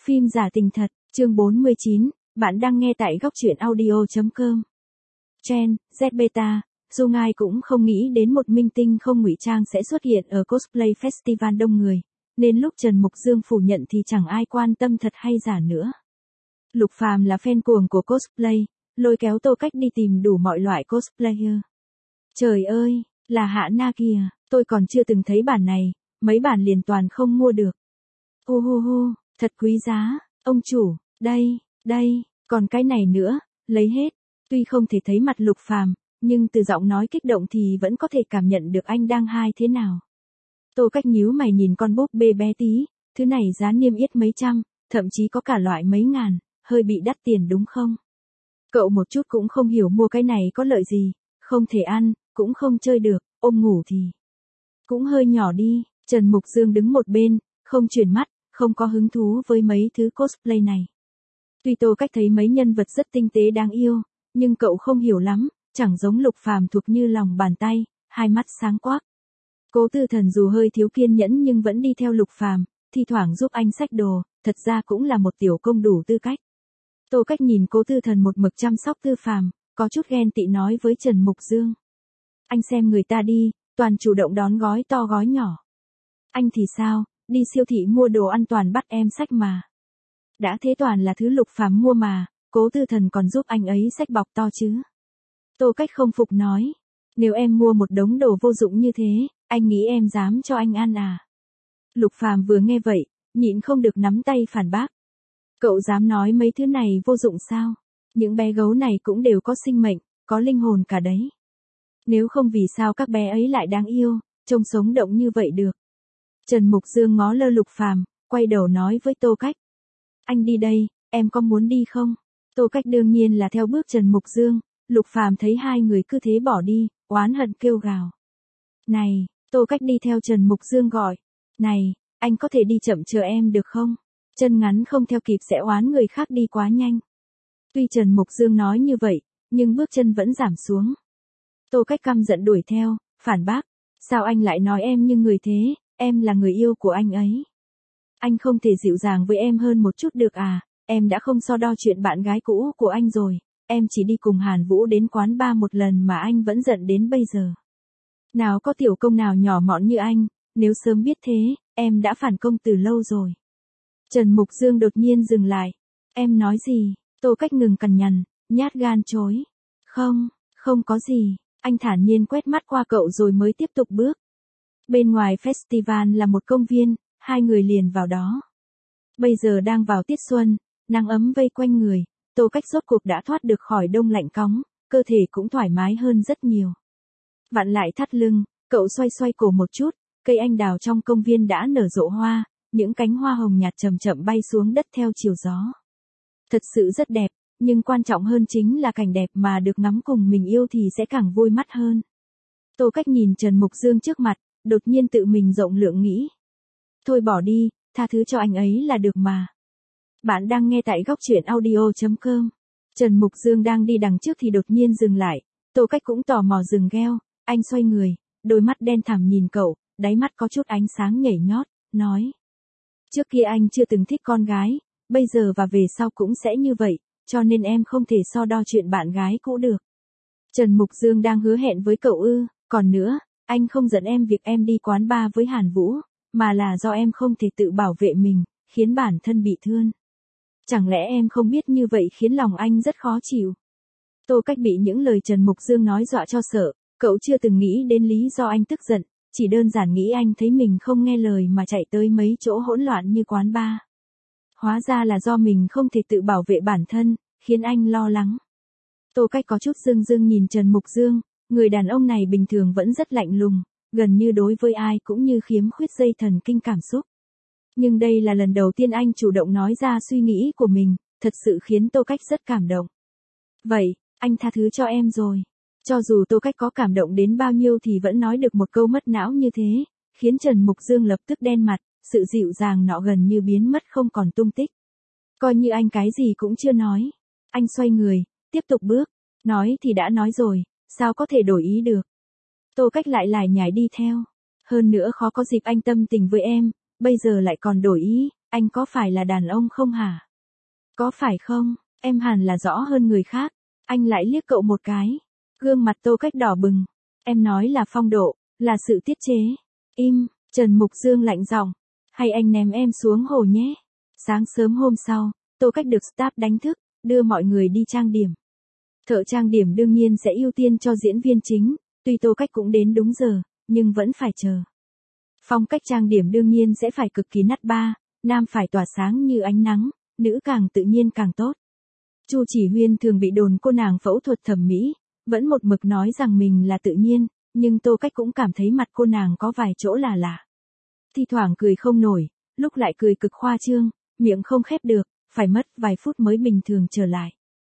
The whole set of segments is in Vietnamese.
Phim giả tình thật, chương 49, bạn đang nghe tại góc truyện audio.com. Gen, Z Beta, dù ai cũng không nghĩ đến một minh tinh không ngụy trang sẽ xuất hiện ở cosplay festival đông người, nên lúc Trần Mục Dương phủ nhận thì chẳng ai quan tâm thật hay giả nữa. Lục Phàm là fan cuồng của cosplay, lôi kéo Tô Cách đi tìm đủ mọi loại cosplayer. Trời ơi, là Hạ Na kìa, tôi còn chưa từng thấy bản này, mấy bản liền toàn không mua được. Thật quý giá, ông chủ, đây, còn cái này nữa, lấy hết. Tuy không thể thấy mặt Lục Phàm, nhưng từ giọng nói kích động thì vẫn có thể cảm nhận được anh đang hai thế nào. Tô Cách nhíu mày nhìn con búp bê bé tí, thứ này giá niêm yết mấy trăm, thậm chí có cả loại mấy ngàn, hơi bị đắt tiền đúng không? Cậu một chút cũng không hiểu mua cái này có lợi gì, không thể ăn, cũng không chơi được, ôm ngủ thì cũng hơi nhỏ đi. Trần Mục Dương đứng một bên, không chuyển mắt, không có hứng thú với mấy thứ cosplay này. Tuy Tô Cách thấy mấy nhân vật rất tinh tế đáng yêu, nhưng cậu không hiểu lắm, chẳng giống Lục Phàm thuộc như lòng bàn tay, hai mắt sáng quắc. Cố Tư Thần dù hơi thiếu kiên nhẫn nhưng vẫn đi theo Lục Phàm, thi thoảng giúp anh xách đồ, thật ra cũng là một tiểu công đủ tư cách. Tô Cách nhìn Cố Tư Thần một mực chăm sóc Tư Phàm, có chút ghen tị nói với Trần Mục Dương. Anh xem người ta đi, toàn chủ động đón gói to gói nhỏ. Anh thì sao, đi siêu thị mua đồ ăn toàn bắt em xách mà. Đã thế toàn là thứ Lục Phàm mua mà, Cố Tư Thần còn giúp anh ấy xách bọc to chứ. Tô Cách không phục nói, nếu em mua một đống đồ vô dụng như thế, anh nghĩ em dám cho anh ăn à? Lục Phàm vừa nghe vậy, nhịn không được nắm tay phản bác. Cậu dám nói mấy thứ này vô dụng sao? Những bé gấu này cũng đều có sinh mệnh, có linh hồn cả đấy. Nếu không vì sao các bé ấy lại đáng yêu, trông sống động như vậy được. Trần Mục Dương ngó lơ Lục Phàm, quay đầu nói với Tô Cách. Anh đi đây, em có muốn đi không? Tô Cách đương nhiên là theo bước Trần Mục Dương, Lục Phàm thấy hai người cứ thế bỏ đi, oán hận kêu gào. Này, Tô Cách đi theo Trần Mục Dương gọi. Này, anh có thể đi chậm chờ em được không? Chân ngắn không theo kịp sẽ oán người khác đi quá nhanh. Tuy Trần Mục Dương nói như vậy, nhưng bước chân vẫn giảm xuống. Tô Cách căm giận đuổi theo, phản bác. Sao anh lại nói em như người thế, em là người yêu của anh ấy. Anh không thể dịu dàng với em hơn một chút được à, em đã không so đo chuyện bạn gái cũ của anh rồi, em chỉ đi cùng Hàn Vũ đến quán bar một lần mà anh vẫn giận đến bây giờ. Nào có tiểu công nào nhỏ mọn như anh, nếu sớm biết thế, em đã phản công từ lâu rồi. Trần Mục Dương đột nhiên dừng lại. Em nói gì? Tô Cách ngừng cằn nhằn, nhát gan chối. Không có gì. Anh thản nhiên quét mắt qua cậu rồi mới tiếp tục bước. Bên ngoài festival là một công viên, hai người liền vào đó. Bây giờ đang vào tiết xuân, nắng ấm vây quanh người, Tô Cách rốt cuộc đã thoát được khỏi đông lạnh cóng, cơ thể cũng thoải mái hơn rất nhiều. Vặn lại thắt lưng, cậu xoay cổ một chút, cây anh đào trong công viên đã nở rộ hoa, những cánh hoa hồng nhạt chậm chậm bay xuống đất theo chiều gió. Thật sự rất đẹp, nhưng quan trọng hơn chính là cảnh đẹp mà được ngắm cùng mình yêu thì sẽ càng vui mắt hơn. Tô Cách nhìn Trần Mục Dương trước mặt, đột nhiên tự mình rộng lượng nghĩ. Thôi bỏ đi, tha thứ cho anh ấy là được mà. Bạn đang nghe tại góc truyện audio.com. Trần Mục Dương đang đi đằng trước thì đột nhiên dừng lại, Tô Cách cũng tò mò dừng gheo, anh xoay người, đôi mắt đen thẳm nhìn cậu, đáy mắt có chút ánh sáng nhảy nhót, nói. Trước kia anh chưa từng thích con gái, bây giờ và về sau cũng sẽ như vậy, cho nên em không thể so đo chuyện bạn gái cũ được. Trần Mục Dương đang hứa hẹn với cậu ư, còn nữa, anh không giận em việc em đi quán bar với Hàn Vũ, mà là do em không thể tự bảo vệ mình, khiến bản thân bị thương. Chẳng lẽ em không biết như vậy khiến lòng anh rất khó chịu? Tô Cách bị những lời Trần Mục Dương nói dọa cho sợ, cậu chưa từng nghĩ đến lý do anh tức giận, chỉ đơn giản nghĩ anh thấy mình không nghe lời mà chạy tới mấy chỗ hỗn loạn như quán bar. Hóa ra là do mình không thể tự bảo vệ bản thân, khiến anh lo lắng. Tô Cách có chút dưng dưng nhìn Trần Mục Dương, người đàn ông này bình thường vẫn rất lạnh lùng, gần như đối với ai cũng như khiếm khuyết dây thần kinh cảm xúc. Nhưng đây là lần đầu tiên anh chủ động nói ra suy nghĩ của mình, thật sự khiến Tô Cách rất cảm động. Vậy, anh tha thứ cho em rồi. Cho dù Tô Cách có cảm động đến bao nhiêu thì vẫn nói được một câu mất não như thế, khiến Trần Mục Dương lập tức đen mặt, sự dịu dàng nọ gần như biến mất không còn tung tích. Coi như anh cái gì cũng chưa nói. Anh xoay người, tiếp tục bước, nói thì đã nói rồi, sao có thể đổi ý được. Tô Cách lại lải nhải đi theo. Hơn nữa khó có dịp anh tâm tình với em, bây giờ lại còn đổi ý, Anh có phải là đàn ông không hả? Có phải không? Em hẳn là rõ hơn người khác. Anh lại liếc cậu một cái. Gương mặt Tô Cách đỏ bừng. Em nói là phong độ, là sự tiết chế. Im, Trần Mục Dương lạnh giọng. Hay anh ném em xuống hồ nhé. Sáng sớm hôm sau, Tô Cách được staff đánh thức, đưa mọi người đi trang điểm. Thợ trang điểm đương nhiên sẽ ưu tiên cho diễn viên chính, tuy Tô Cách cũng đến đúng giờ, nhưng vẫn phải chờ. Phong cách trang điểm đương nhiên sẽ phải cực kỳ nắt ba, nam phải tỏa sáng như ánh nắng, nữ càng tự nhiên càng tốt. Chu Chỉ Huyên thường bị đồn cô nàng phẫu thuật thẩm mỹ, vẫn một mực nói rằng mình là tự nhiên, nhưng Tô Cách cũng cảm thấy mặt cô nàng có vài chỗ là lạ. Thi thoảng cười không nổi, lúc lại cười cực khoa trương, miệng không khép được, phải mất vài phút mới bình thường trở lại.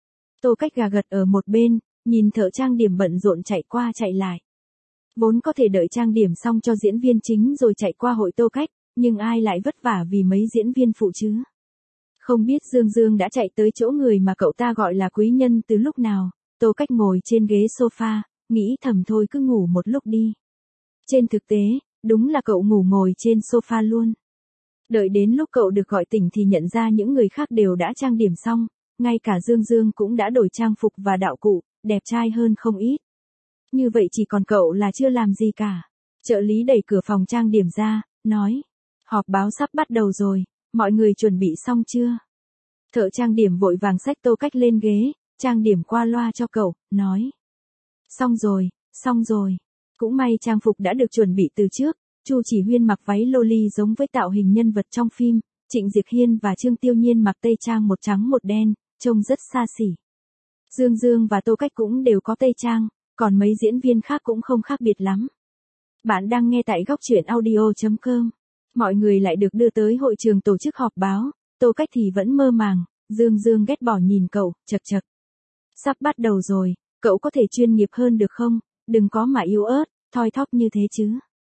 Tô Cách gà gật ở một bên, nhìn thợ trang điểm bận rộn chạy qua chạy lại. Vốn có thể đợi trang điểm xong cho diễn viên chính rồi chạy qua hội Tô Cách, nhưng ai lại vất vả vì mấy diễn viên phụ chứ? Không biết Dương Dương đã chạy tới chỗ người mà cậu ta gọi là quý nhân từ lúc nào. Tô Cách ngồi trên ghế sofa, nghĩ thầm thôi cứ ngủ một lúc đi. Trên thực tế, đúng là cậu ngủ ngồi trên sofa luôn. Đợi đến lúc cậu được gọi tỉnh thì nhận ra những người khác đều đã trang điểm xong, ngay cả Dương Dương cũng đã đổi trang phục và đạo cụ, đẹp trai hơn không ít. Như vậy chỉ còn cậu là chưa làm gì cả. Trợ lý đẩy cửa phòng trang điểm ra, nói. Họp báo sắp bắt đầu rồi, mọi người chuẩn bị xong chưa? Thợ trang điểm vội vàng xách Tô Cách lên ghế, trang điểm qua loa cho cậu, nói. Xong rồi, xong rồi. Cũng may trang phục đã được chuẩn bị từ trước, Chu Chỉ Huyên mặc váy loli giống với tạo hình nhân vật trong phim, Trịnh Diệc Hiên và Trương Tiêu Nhiên mặc tây trang một trắng một đen, trông rất xa xỉ. Dương Dương và Tô Cách cũng đều có tây trang, còn mấy diễn viên khác cũng không khác biệt lắm. Bạn đang nghe tại góc truyện audio.com. Mọi người lại được đưa tới hội trường tổ chức họp báo, Tô Cách thì vẫn mơ màng, Dương Dương ghét bỏ nhìn cậu, chật chật. Sắp bắt đầu rồi, cậu có thể chuyên nghiệp hơn được không, đừng có mà yếu ớt, thoi thóp như thế chứ.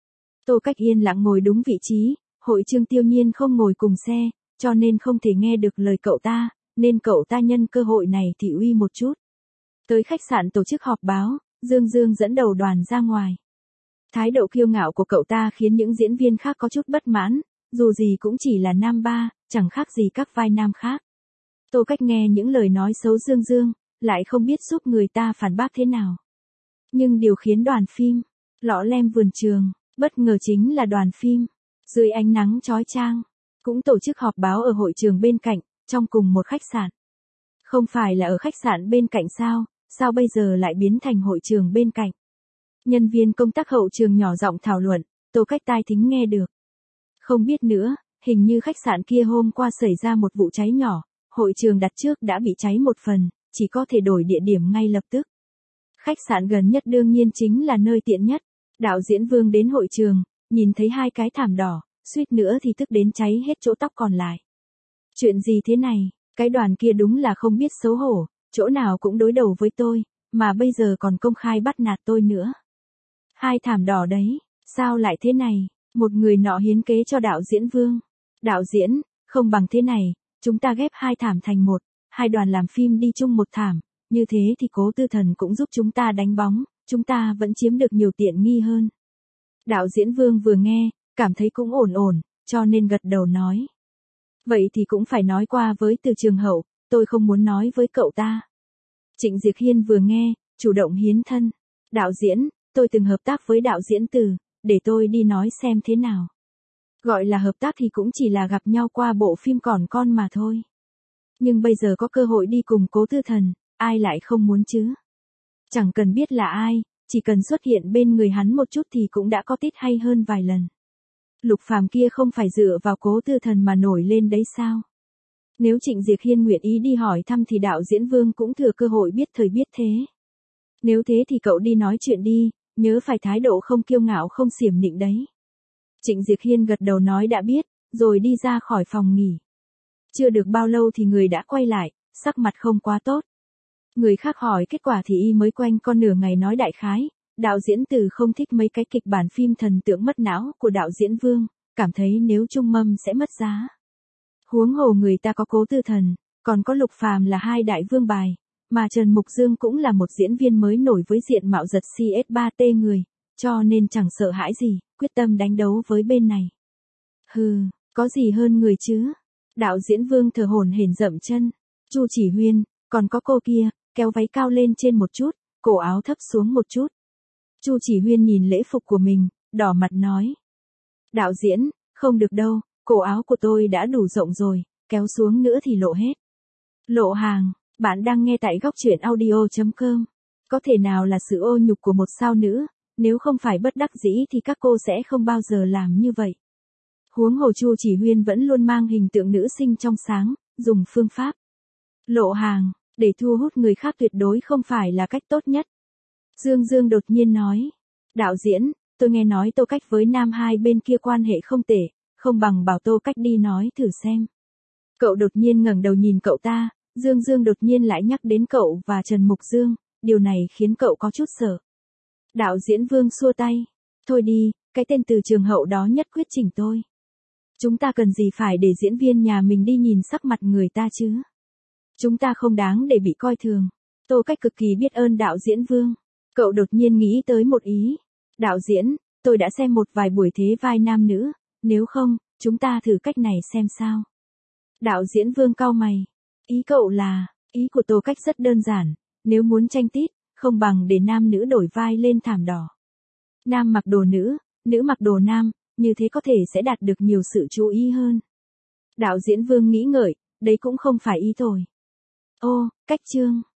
Tô Cách yên lặng ngồi đúng vị trí, hội Trương Tiêu Nhiên không ngồi cùng xe, cho nên không thể nghe được lời cậu ta, nên cậu ta nhân cơ hội này thị uy một chút. Tới khách sạn tổ chức họp báo, Dương Dương dẫn đầu đoàn ra ngoài. Thái độ kiêu ngạo của cậu ta khiến những diễn viên khác có chút bất mãn, dù gì cũng chỉ là nam ba, chẳng khác gì các vai nam khác. Tô Cách nghe những lời nói xấu Dương Dương, lại không biết giúp người ta phản bác thế nào. Nhưng điều khiến đoàn phim lọ lem vườn trường bất ngờ chính là đoàn phim dưới ánh nắng chói chang cũng tổ chức họp báo ở hội trường bên cạnh, trong cùng một khách sạn. Không phải là ở khách sạn bên cạnh sao, sao bây giờ lại biến thành hội trường bên cạnh? Nhân viên công tác hậu trường nhỏ giọng thảo luận, Tô Cách tai thính nghe được. Không biết nữa, hình như khách sạn kia hôm qua xảy ra một vụ cháy nhỏ, hội trường đặt trước đã bị cháy một phần, chỉ có thể đổi địa điểm ngay lập tức. Khách sạn gần nhất đương nhiên chính là nơi tiện nhất. Đạo diễn Vương đến hội trường, nhìn thấy hai cái thảm đỏ, suýt nữa thì tức đến cháy hết chỗ tóc còn lại. Chuyện gì thế này, cái đoàn kia đúng là không biết xấu hổ, chỗ nào cũng đối đầu với tôi, mà bây giờ còn công khai bắt nạt tôi nữa. Hai thảm đỏ đấy, sao lại thế này? Một người nọ hiến kế cho đạo diễn Vương. Đạo diễn, không bằng thế này, chúng ta ghép hai thảm thành một, hai đoàn làm phim đi chung một thảm, như thế thì Cố Tư Thần cũng giúp chúng ta đánh bóng, chúng ta vẫn chiếm được nhiều tiện nghi hơn. Đạo diễn Vương vừa nghe, cảm thấy cũng ổn ổn, cho nên gật đầu nói. Vậy thì cũng phải nói qua với Từ Trường Hậu, tôi không muốn nói với cậu ta. Trịnh Diệc Hiên vừa nghe, chủ động hiến thân. Đạo diễn, tôi từng hợp tác với đạo diễn Từ, để tôi đi nói xem thế nào. Gọi là hợp tác thì cũng chỉ là gặp nhau qua bộ phim Còn Con mà thôi. Nhưng bây giờ có cơ hội đi cùng Cố Tư Thần, ai lại không muốn chứ? Chẳng cần biết là ai, chỉ cần xuất hiện bên người hắn một chút thì cũng đã có tít hay hơn vài lần. Lục Phàm kia không phải dựa vào Cố Tư Thần mà nổi lên đấy sao? Nếu Trịnh Diệc Hiên nguyện ý đi hỏi thăm thì đạo diễn Vương cũng thừa cơ hội biết thời biết thế. Nếu thế thì cậu đi nói chuyện đi, nhớ phải thái độ không kiêu ngạo không xiểm nịnh đấy. Trịnh Diệc Hiên gật đầu nói đã biết, rồi đi ra khỏi phòng nghỉ. Chưa được bao lâu thì người đã quay lại, sắc mặt không quá tốt. Người khác hỏi kết quả thì y mới quanh con nửa ngày nói đại khái, đạo diễn Từ không thích mấy cái kịch bản phim thần tượng mất não của đạo diễn Vương, cảm thấy nếu chung mâm sẽ mất giá. Huống hồ người ta có Cố Tư Thần, còn có Lục Phàm là hai đại vương bài, mà Trần Mục Dương cũng là một diễn viên mới nổi với diện mạo giật CS3T người, cho nên chẳng sợ hãi gì, quyết tâm đánh đấu với bên này. Hừ, có gì hơn người chứ, Đạo diễn Vương thở hổn hển dậm chân. Chu Chỉ Huyên, còn có cô kia, kéo váy cao lên trên một chút, cổ áo thấp xuống một chút. Chu Chỉ Huyên nhìn lễ phục của mình, đỏ mặt nói. Đạo diễn, không được đâu, cổ áo của tôi đã đủ rộng rồi, kéo xuống nữa thì lộ hết. Lộ hàng, bạn đang nghe tại góc truyện audio.com. Có thể nào là sự ô nhục của một sao nữ, nếu không phải bất đắc dĩ thì các cô sẽ không bao giờ làm như vậy. Huống hồ Chu Chỉ Huyên vẫn luôn mang hình tượng nữ sinh trong sáng, dùng phương pháp lộ hàng, để thu hút người khác tuyệt đối không phải là cách tốt nhất. Dương Dương đột nhiên nói. Đạo diễn, tôi nghe nói Tô Cách với nam hai bên kia quan hệ không tệ, không bằng bảo Tô Cách đi nói thử xem. Cậu đột nhiên ngẩng đầu nhìn cậu ta, Dương Dương đột nhiên lại nhắc đến cậu và Trần Mục Dương, điều này khiến cậu có chút sợ. Đạo diễn Vương xua tay. Thôi đi, cái tên từ trường hậu đó nhất quyết chỉnh tôi. Chúng ta cần gì phải để diễn viên nhà mình đi nhìn sắc mặt người ta chứ? Chúng ta không đáng để bị coi thường. Tô Cách cực kỳ biết ơn đạo diễn Vương. Cậu đột nhiên nghĩ tới một ý. Đạo diễn, tôi đã xem một vài buổi thế vai nam nữ, nếu không, chúng ta thử cách này xem sao. Đạo diễn Vương cau mày. Ý cậu là, ý của Tô Cách rất đơn giản, nếu muốn tranh tít, không bằng để nam nữ đổi vai lên thảm đỏ. Nam mặc đồ nữ mặc đồ nam, như thế có thể sẽ đạt được nhiều sự chú ý hơn. Đạo diễn Vương nghĩ ngợi, đấy cũng không phải ý tôi. Ô, Cách Trương.